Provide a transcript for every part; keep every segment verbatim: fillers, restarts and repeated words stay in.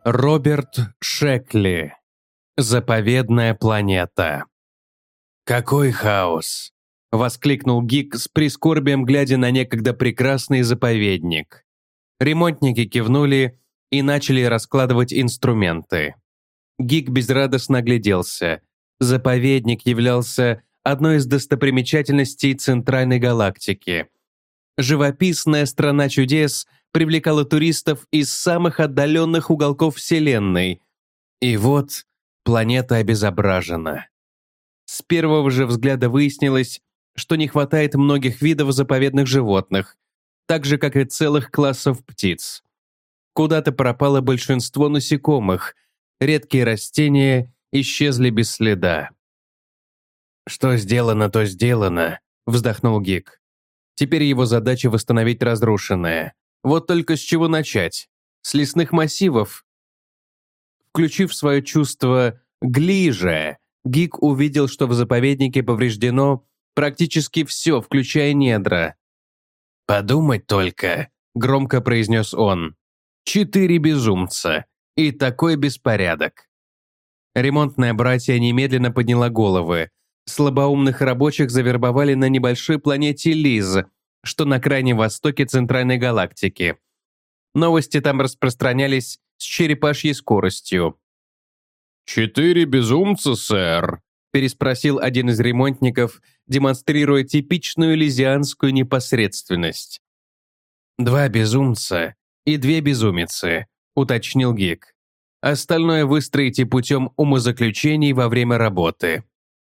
Роберт Шекли. Заповедная планета. «Какой хаос!» — воскликнул Гик с прискорбием, глядя на некогда прекрасный заповедник. Ремонтники кивнули и начали раскладывать инструменты. Гик безрадостно огляделся. Заповедник являлся одной из достопримечательностей Центральной галактики. Живописная страна чудес привлекала туристов из самых отдаленных уголков Вселенной. И вот планета обезображена. С первого же взгляда выяснилось, что не хватает многих видов заповедных животных, так же, как и целых классов птиц. Куда-то пропало большинство насекомых, редкие растения исчезли без следа. «Что сделано, то сделано», — вздохнул Гик. Теперь его задача восстановить разрушенное. Вот только с чего начать? С лесных массивов? Включив свое чувство «глиже», Гик увидел, что в заповеднике повреждено практически все, включая недра. «Подумать только», — громко произнес он. «Четыре безумца. И такой беспорядок». Ремонтная братья немедленно подняла головы. Слабоумных рабочих завербовали на небольшой планете Лиз, что на крайнем востоке Центральной галактики. Новости там распространялись с черепашьей скоростью. «Четыре безумца, сэр?» – переспросил один из ремонтников, демонстрируя типичную лизианскую непосредственность. «Два безумца и две безумицы», – уточнил Гик. «Остальное выстроите путем умозаключений во время работы».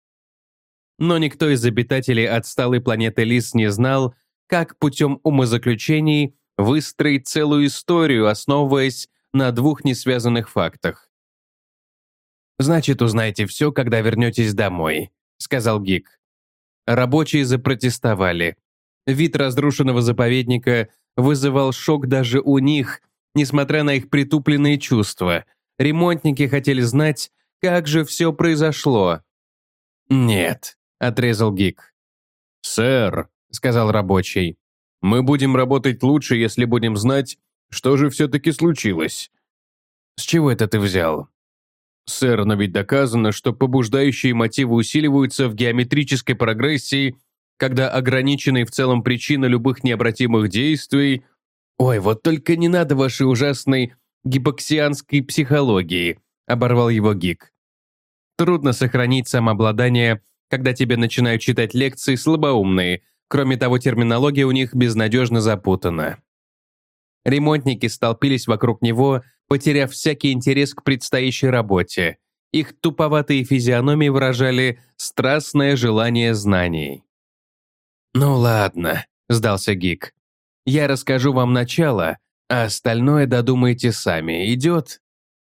Но никто из обитателей отсталой планеты Лис не знал, как путем умозаключений выстроить целую историю, основываясь на двух несвязанных фактах. «Значит, узнаете все, когда вернетесь домой», — сказал Гик. Рабочие запротестовали. Вид разрушенного заповедника вызывал шок даже у них, несмотря на их притупленные чувства. Ремонтники хотели знать, как же все произошло. «Нет», — отрезал Гик. «Сэр», — сказал рабочий, — «мы будем работать лучше, если будем знать, что же все-таки случилось». «С чего это ты взял?» «Сэр, но ведь доказано, что побуждающие мотивы усиливаются в геометрической прогрессии, когда ограниченные в целом причины любых необратимых действий...» «Ой, вот только не надо вашей ужасной гипоксианской психологии», — оборвал его Гик. «Трудно сохранить самообладание, когда тебе начинают читать лекции слабоумные, кроме того, терминология у них безнадежно запутана». Ремонтники столпились вокруг него, потеряв всякий интерес к предстоящей работе. Их туповатые физиономии выражали страстное желание знаний. «Ну ладно», — сдался Гик. «Я расскажу вам начало, а остальное додумайте сами. Идет?»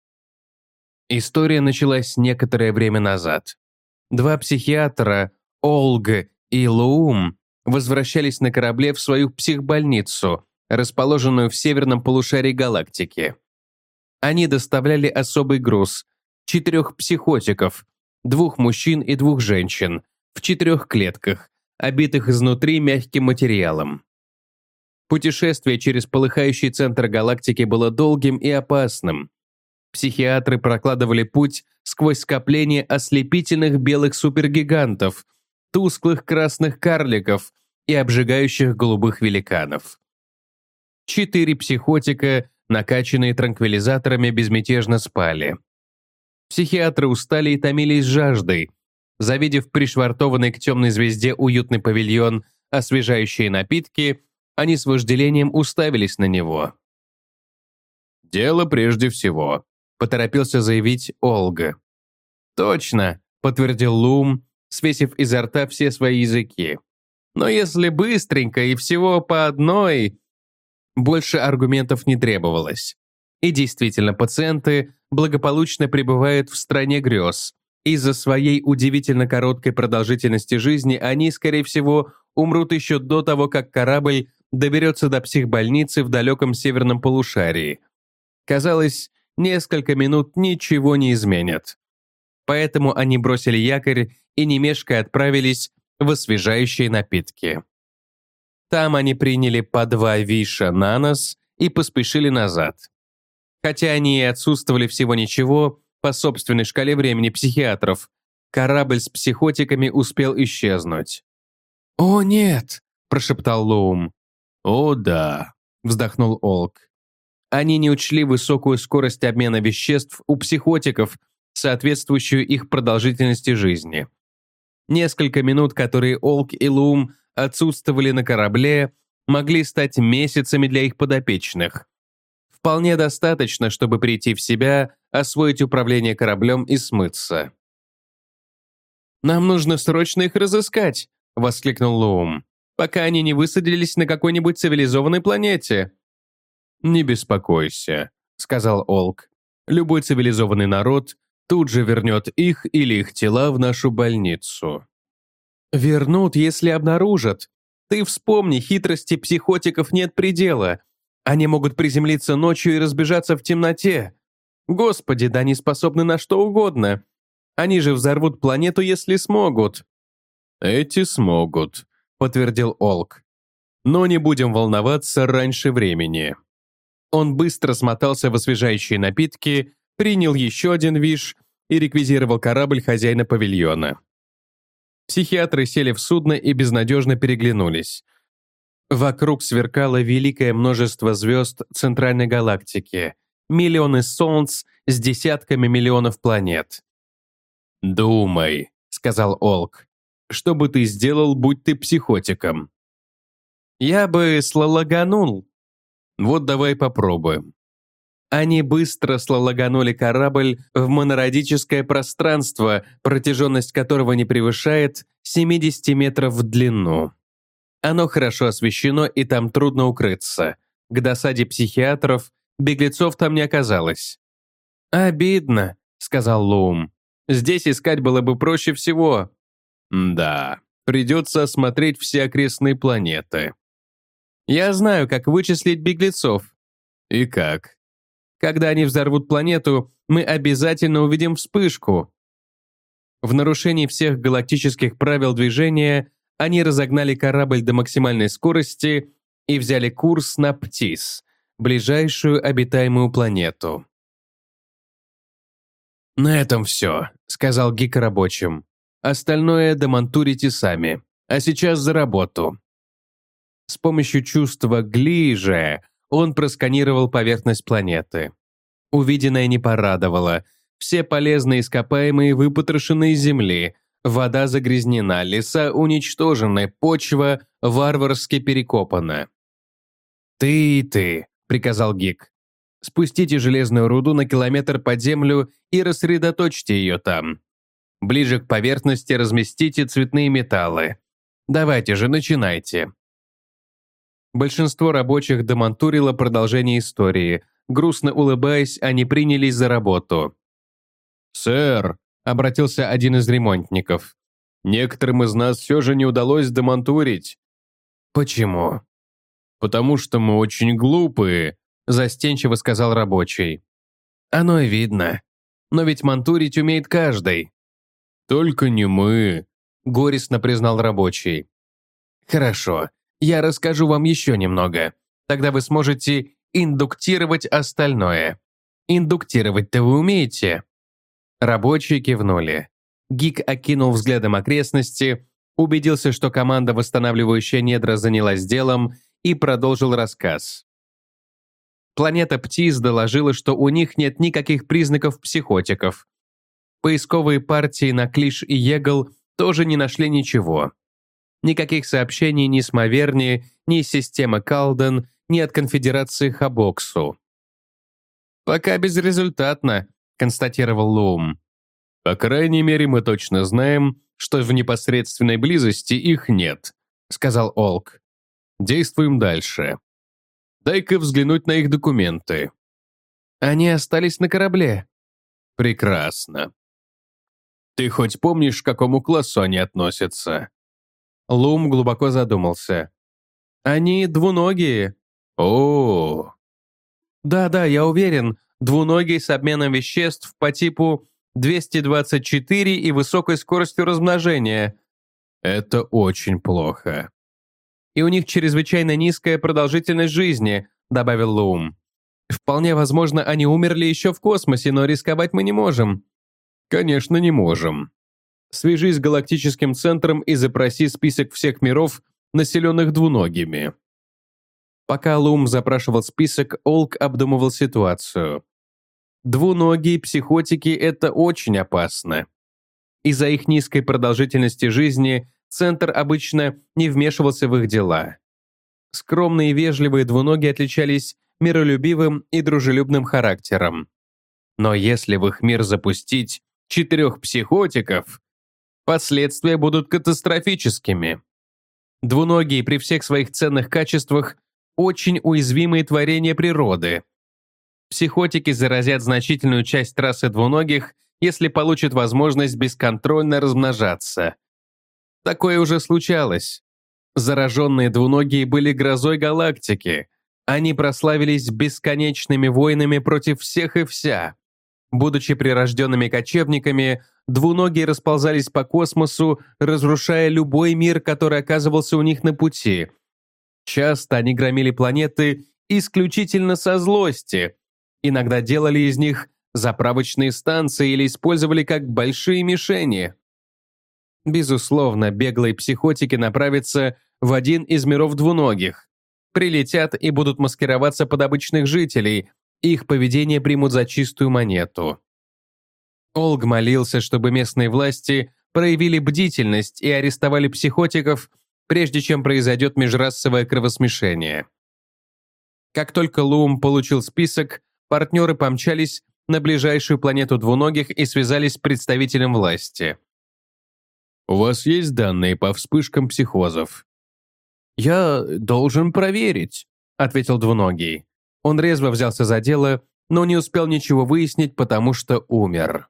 История началась некоторое время назад. Два психиатра, Олг и Луум, возвращались на корабле в свою психбольницу, расположенную в северном полушарии галактики. Они доставляли особый груз – четырех психотиков, двух мужчин и двух женщин, в четырех клетках, обитых изнутри мягким материалом. Путешествие через полыхающий центр галактики было долгим и опасным. Психиатры прокладывали путь сквозь скопление ослепительных белых супергигантов, тусклых красных карликов и обжигающих голубых великанов. Четыре психотика, накачанные транквилизаторами, безмятежно спали. Психиатры устали и томились жаждой. Завидев пришвартованный к темной звезде уютный павильон, освежающие напитки, они с вожделением уставились на него. «Дело прежде всего», — поторопился заявить Олга. «Точно», — подтвердил Лум, свесив изо рта все свои языки. «Но если быстренько и всего по одной...» Больше аргументов не требовалось. И действительно, пациенты благополучно пребывают в стране грез. Из-за своей удивительно короткой продолжительности жизни они, скорее всего, умрут еще до того, как корабль доберется до психбольницы в далеком северном полушарии. Казалось, несколько минут ничего не изменят. Поэтому они бросили якорь и, не мешкая, отправились в освежающие напитки. Там они приняли по два виша на нос и поспешили назад. Хотя они и отсутствовали всего ничего, по собственной шкале времени психиатров, корабль с психотиками успел исчезнуть. «О, нет!» – прошептал Лоум. «О, да!» – вздохнул Олк. Они не учли высокую скорость обмена веществ у психотиков, соответствующую их продолжительности жизни. Несколько минут, которые Олк и Лоум отсутствовали на корабле, могли стать месяцами для их подопечных. Вполне достаточно, чтобы прийти в себя, освоить управление кораблем и смыться. «Нам нужно срочно их разыскать», — воскликнул Лоум, «пока они не высадились на какой-нибудь цивилизованной планете». «Не беспокойся», — сказал Олк. «Любой цивилизованный народ тут же вернет их или их тела в нашу больницу». «Вернут, если обнаружат. Ты вспомни, хитрости психотиков нет предела. Они могут приземлиться ночью и разбежаться в темноте. Господи, да они способны на что угодно. Они же взорвут планету, если смогут». «Эти смогут», — подтвердил Олк. «Но не будем волноваться раньше времени». Он быстро смотался в освежающие напитки, принял еще один виш и реквизировал корабль хозяина павильона. Психиатры сели в судно и безнадежно переглянулись. Вокруг сверкало великое множество звезд центральной галактики, миллионы солнц с десятками миллионов планет. «Думай», — сказал Олк, — «что бы ты сделал, будь ты психотиком?» «Я бы слалаганул». «Вот давай попробуем». Они быстро слалаганули корабль в монородическое пространство, протяженность которого не превышает семьдесят метров в длину. Оно хорошо освещено, и там трудно укрыться. К досаде психиатров беглецов там не оказалось. «Обидно», — сказал Лоум. «Здесь искать было бы проще всего». «Да, придется осмотреть все окрестные планеты». «Я знаю, как вычислить беглецов». «И как?» «Когда они взорвут планету, мы обязательно увидим вспышку». В нарушении всех галактических правил движения они разогнали корабль до максимальной скорости и взяли курс на Птис, ближайшую обитаемую планету. «На этом все», — сказал Гик рабочим. «Остальное домонтурите сами. А сейчас за работу». С помощью чувства глиже он просканировал поверхность планеты. Увиденное не порадовало. Все полезные ископаемые выпотрошены из земли, вода загрязнена, леса уничтожены, почва варварски перекопана. «Ты и ты», — приказал Гик. «Спустите железную руду на километр под землю и рассредоточьте ее там. Ближе к поверхности разместите цветные металлы. Давайте же, начинайте». Большинство рабочих демонтурило продолжение истории. Грустно улыбаясь, они принялись за работу. «Сэр», — обратился один из ремонтников, «некоторым из нас все же не удалось демонтурить». «Почему?» «Потому что мы очень глупые», — застенчиво сказал рабочий. «Оно и видно. Но ведь монтурить умеет каждый». «Только не мы», — горестно признал рабочий. «Хорошо. Я расскажу вам еще немного. Тогда вы сможете индуктировать остальное. Индуктировать-то вы умеете?» Рабочие кивнули. Гик окинул взглядом окрестности, убедился, что команда, восстанавливающая недра, занялась делом, и продолжил рассказ. Планета Птис доложила, что у них нет никаких признаков психотиков. Поисковые партии на Клиш и Егл тоже не нашли ничего. Никаких сообщений ни с Маверни, ни из системы Калден, ни от конфедерации Хабоксу. «Пока безрезультатно», — констатировал Лоум. «По крайней мере, мы точно знаем, что в непосредственной близости их нет», — сказал Олк. «Действуем дальше. Дай-ка взглянуть на их документы». «Они остались на корабле». «Прекрасно. Ты хоть помнишь, к какому классу они относятся?» Лум глубоко задумался. «Они двуногие». «О-о-о». «Да-да, я уверен, двуногие с обменом веществ по типу двести двадцать четыре и высокой скоростью размножения». «Это очень плохо». «И у них чрезвычайно низкая продолжительность жизни», добавил Лум. Вполне возможно, они умерли еще в космосе, но рисковать мы не можем. Конечно, не можем. Свяжись с галактическим центром и запроси список всех миров, населенных двуногими. Пока Лум запрашивал список, Олк обдумывал ситуацию. Двуногие психотики – это очень опасно. Из-за их низкой продолжительности жизни Центр обычно не вмешивался в их дела. Скромные и вежливые двуногие отличались миролюбивым и дружелюбным характером. Но если в их мир запустить четырех психотиков, последствия будут катастрофическими. Двуногие при всех своих ценных качествах очень уязвимые творения природы. Психотики заразят значительную часть расы двуногих, если получат возможность бесконтрольно размножаться. Такое уже случалось. Зараженные двуногие были грозой галактики. Они прославились бесконечными войнами против всех и вся. Будучи прирожденными кочевниками, двуногие расползались по космосу, разрушая любой мир, который оказывался у них на пути. Часто они громили планеты исключительно со злости. Иногда делали из них заправочные станции или использовали как большие мишени. Безусловно, беглые психотики направятся в один из миров двуногих. Прилетят и будут маскироваться под обычных жителей, их поведение примут за чистую монету. Олг молился, чтобы местные власти проявили бдительность и арестовали психотиков, прежде чем произойдет межрасовое кровосмешение. Как только Лум получил список, партнеры помчались на ближайшую планету двуногих и связались с представителем власти. «У вас есть данные по вспышкам психозов?» «Я должен проверить», — ответил двуногий. Он резво взялся за дело, но не успел ничего выяснить, потому что умер.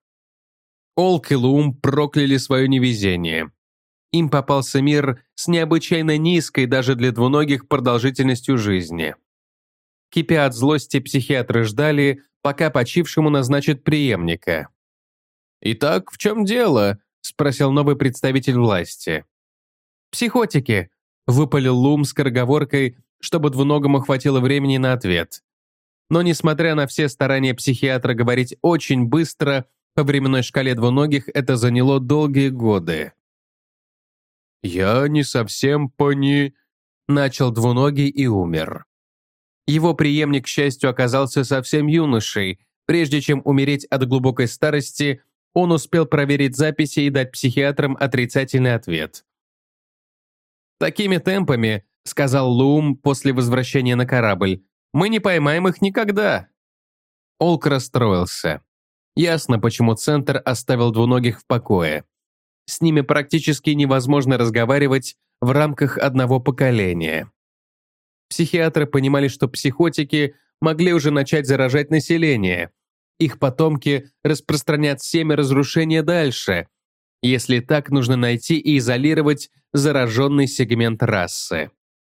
Олк и Лум прокляли свое невезение. Им попался мир с необычайно низкой даже для двуногих продолжительностью жизни. Кипя от злости, психиатры ждали, пока почившему назначат преемника. «Итак, в чем дело?» – спросил новый представитель власти. «Психотики», – выпалил Лум скороговоркой, чтобы двуногому хватило времени на ответ. Но несмотря на все старания психиатра говорить очень быстро, по временной шкале двуногих это заняло долгие годы. «Я не совсем пони...» – начал двуногий и умер. Его преемник, к счастью, оказался совсем юношей. Прежде чем умереть от глубокой старости, он успел проверить записи и дать психиатрам отрицательный ответ. «Такими темпами, — сказал Лум после возвращения на корабль, — мы не поймаем их никогда». Олк расстроился. Ясно, почему Центр оставил двуногих в покое. С ними практически невозможно разговаривать в рамках одного поколения. Психиатры понимали, что психотики могли уже начать заражать население. Их потомки распространят семя разрушения дальше. Если так, нужно найти и изолировать зараженный сегмент расы.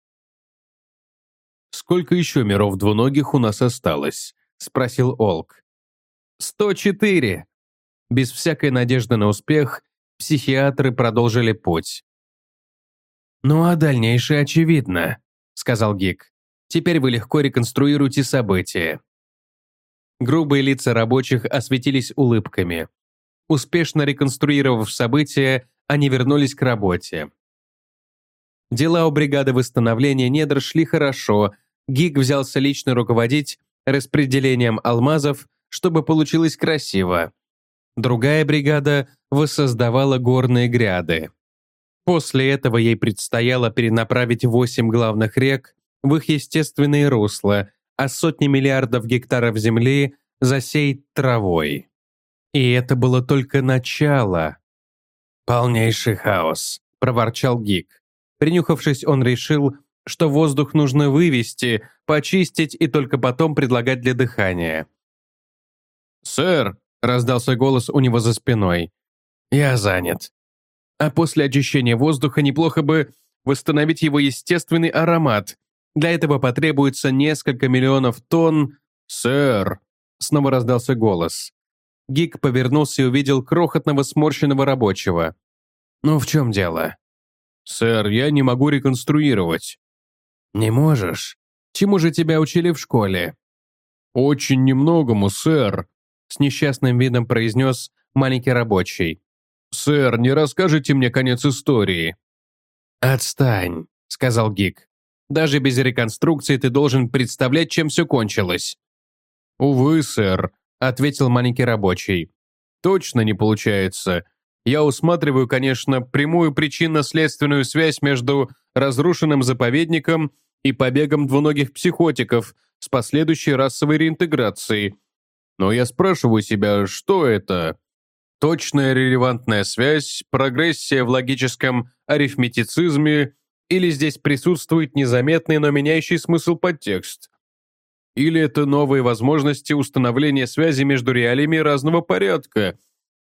«Сколько еще миров двуногих у нас осталось?» – спросил Олк. «сто четыре». Без всякой надежды на успех психиатры продолжили путь. «Ну а дальнейшее очевидно», — сказал Гик. «Теперь вы легко реконструируете события». Грубые лица рабочих осветились улыбками. Успешно реконструировав события, они вернулись к работе. Дела у бригады восстановления недр шли хорошо. Гик взялся лично руководить распределением алмазов, чтобы получилось красиво. Другая бригада воссоздавала горные гряды. После этого ей предстояло перенаправить восемь главных рек в их естественные русла, а сотни миллиардов гектаров земли засеять травой. И это было только начало. «Полнейший хаос», – проворчал Гик. Принюхавшись, он решил, что воздух нужно вывести, почистить и только потом предлагать для дыхания. «Сэр», – раздался голос у него за спиной, – «я занят. А после очищения воздуха неплохо бы восстановить его естественный аромат. Для этого потребуется несколько миллионов тонн...» «Сэр!» — снова раздался голос. Гик повернулся и увидел крохотного сморщенного рабочего. «Ну, в чем дело?» «Сэр, я не могу реконструировать». «Не можешь? Чему же тебя учили в школе?» «Очень немногому, сэр», — с несчастным видом произнес маленький рабочий. «Сэр, не расскажете мне конец истории?» «Отстань», — сказал Гик. «Даже без реконструкции ты должен представлять, чем все кончилось». «Увы, сэр», — ответил маленький рабочий. «Точно не получается. Я усматриваю, конечно, прямую причинно-следственную связь между разрушенным заповедником и побегом двуногих психотиков с последующей расовой реинтеграцией. Но я спрашиваю себя, что это? Точная релевантная связь, прогрессия в логическом арифметицизме, или здесь присутствует незаметный, но меняющий смысл подтекст? Или это новые возможности установления связи между реалиями разного порядка?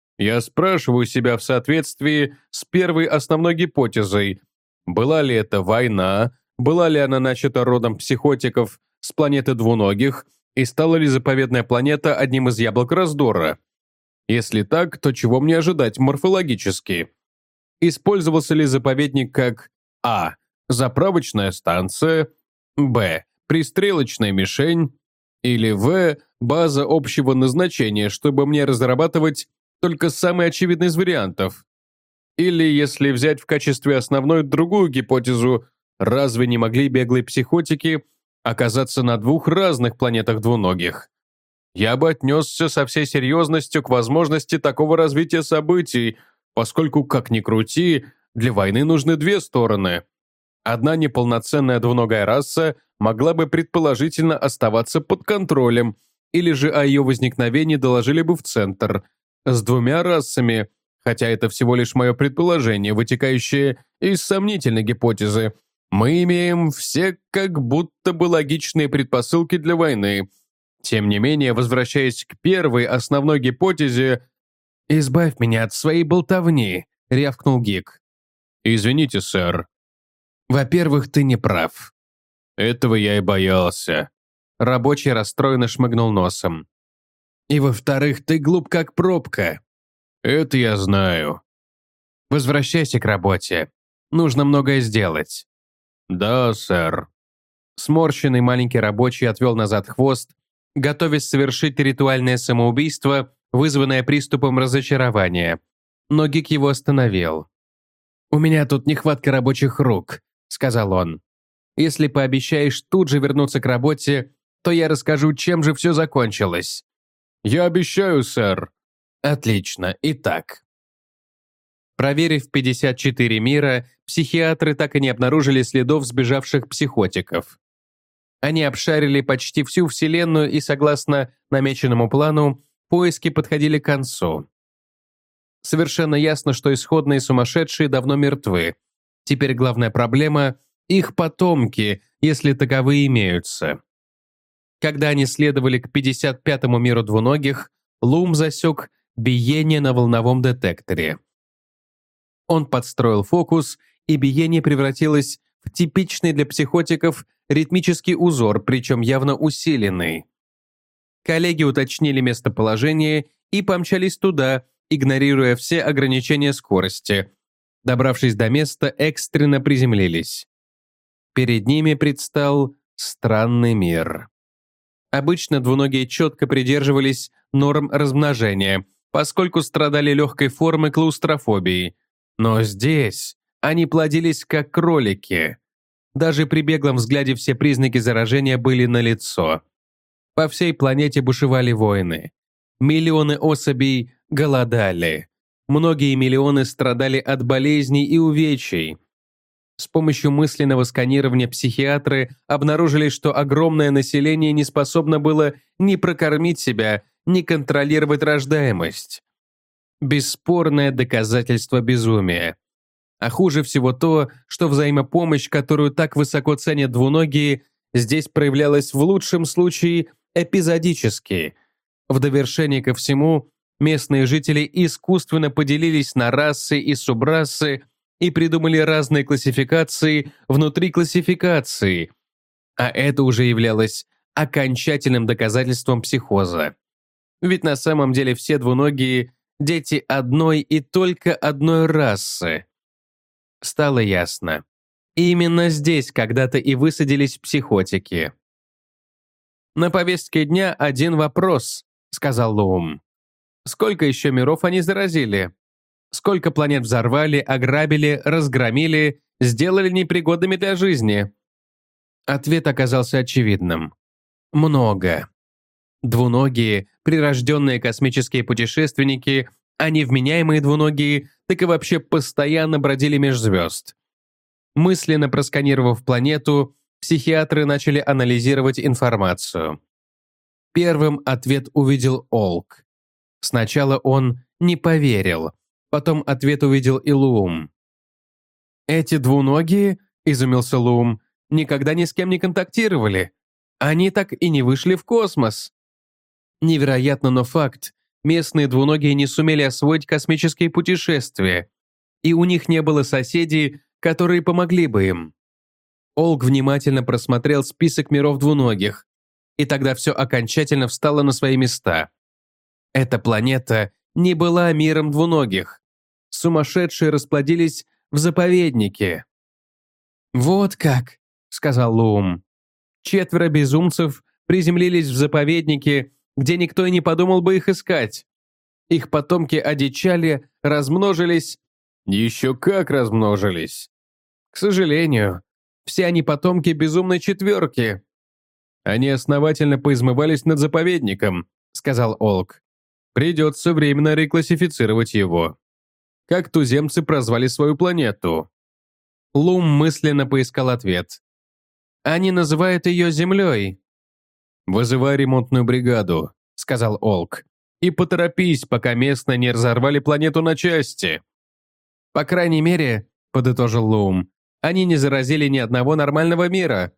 Я спрашиваю себя в соответствии с первой основной гипотезой. Была ли это война? Была ли она начата родом психотиков с планеты двуногих? И стала ли заповедная планета одним из яблок раздора? Если так, то чего мне ожидать морфологически? Использовался ли заповедник как а. заправочная станция, б. пристрелочная мишень, или в. база общего назначения, чтобы мне разрабатывать только самый очевидный из вариантов? Или, если взять в качестве основной другую гипотезу, разве не могли беглые психотики оказаться на двух разных планетах двуногих? Я бы отнесся со всей серьезностью к возможности такого развития событий, поскольку, как ни крути, для войны нужны две стороны. Одна неполноценная двуногая раса могла бы предположительно оставаться под контролем, или же о ее возникновении доложили бы в центр. С двумя расами, хотя это всего лишь мое предположение, вытекающее из сомнительной гипотезы, мы имеем все как будто бы логичные предпосылки для войны. Тем не менее, возвращаясь к первой основной гипотезе, «Избавь меня от своей болтовни», — рявкнул Гик. «Извините, сэр». «Во-первых, ты не прав». «Этого я и боялся». Рабочий расстроенно шмыгнул носом. «И во-вторых, ты глуп как пробка». «Это я знаю». «Возвращайся к работе. Нужно многое сделать». «Да, сэр». Сморщенный маленький рабочий отвел назад хвост, готовясь совершить ритуальное самоубийство, вызванное приступом разочарования. Но Гик его остановил. «У меня тут нехватка рабочих рук», — сказал он. «Если пообещаешь тут же вернуться к работе, то я расскажу, чем же все закончилось». «Я обещаю, сэр». «Отлично. Итак». Проверив пятьдесят четыре мира, психиатры так и не обнаружили следов сбежавших психотиков. Они обшарили почти всю Вселенную и, согласно намеченному плану, поиски подходили к концу. Совершенно ясно, что исходные сумасшедшие давно мертвы. Теперь главная проблема – их потомки, если таковые имеются. Когда они следовали к пятьдесят пятому миру двуногих, Лум засек биение на волновом детекторе. Он подстроил фокус, и биение превратилось в типичный для психотиков ритмический узор, причем явно усиленный. Коллеги уточнили местоположение и помчались туда, игнорируя все ограничения скорости. Добравшись до места, экстренно приземлились. Перед ними предстал странный мир. Обычно двуногие четко придерживались норм размножения, поскольку страдали легкой формой клаустрофобии. Но здесь они плодились как кролики. Даже при беглом взгляде все признаки заражения были налицо. По всей планете бушевали войны. Миллионы особей голодали. Многие миллионы страдали от болезней и увечий. С помощью мысленного сканирования психиатры обнаружили, что огромное население не способно было ни прокормить себя, ни контролировать рождаемость. Бесспорное доказательство безумия. А хуже всего то, что взаимопомощь, которую так высоко ценят двуногие, здесь проявлялась в лучшем случае эпизодически. В довершение ко всему, местные жители искусственно поделились на расы и субрасы и придумали разные классификации внутри классификации. А это уже являлось окончательным доказательством психоза. Ведь на самом деле все двуногие – дети одной и только одной расы. Стало ясно. Именно здесь когда-то и высадились психотики. «На повестке дня один вопрос», — сказал Луум. «Сколько еще миров они заразили? Сколько планет взорвали, ограбили, разгромили, сделали непригодными для жизни?» Ответ оказался очевидным. Много. Двуногие, прирожденные космические путешественники, а невменяемые двуногие, так и вообще постоянно бродили меж звезд. Мысленно просканировав планету, психиатры начали анализировать информацию. Первым ответ увидел Олк. Сначала он не поверил, потом ответ увидел и Луум. «Эти двуногие, — изумился Луум, — никогда ни с кем не контактировали. Они так и не вышли в космос». Невероятно, но факт. Местные двуногие не сумели освоить космические путешествия, и у них не было соседей, которые помогли бы им. Олк внимательно просмотрел список миров двуногих, и тогда все окончательно встало на свои места. Эта планета не была миром двуногих. Сумасшедшие расплодились в заповеднике. «Вот как», — сказал Луум. «Четверо безумцев приземлились в заповеднике, где никто и не подумал бы их искать. Их потомки одичали, размножились». «Еще как размножились!» «К сожалению, все они потомки безумной четверки». «Они основательно поизмывались над заповедником», — сказал Олк. «Придется временно реклассифицировать его. Как туземцы прозвали свою планету?» Лум мысленно поискал ответ. «Они называют ее Землей». «Вызывай ремонтную бригаду», — сказал Олк. «И поторопись, пока местные не разорвали планету на части». «По крайней мере», — подытожил Лум, «они не заразили ни одного нормального мира».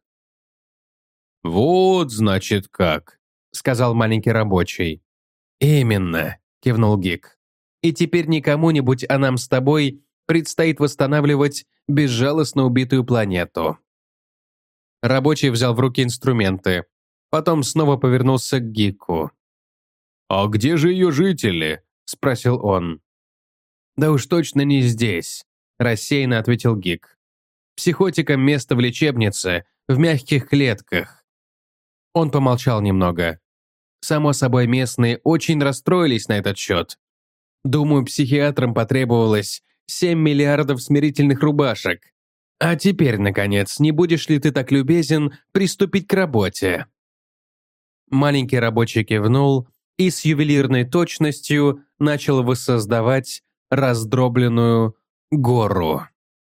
«Вот, значит, как», — сказал маленький рабочий. «Именно», — кивнул Гик. «И теперь не кому-нибудь, а нам с тобой предстоит восстанавливать безжалостно убитую планету». Рабочий взял в руки инструменты. Потом снова повернулся к Гику. «А где же ее жители?» – спросил он. «Да уж точно не здесь», – рассеянно ответил Гик. «Психотикам место в лечебнице, в мягких клетках». Он помолчал немного. Само собой, местные очень расстроились на этот счет. Думаю, психиатрам потребовалось семь миллиардов смирительных рубашек. А теперь, наконец, не будешь ли ты так любезен приступить к работе?» Маленький рабочий кивнул и с ювелирной точностью начал воссоздавать раздробленную гору.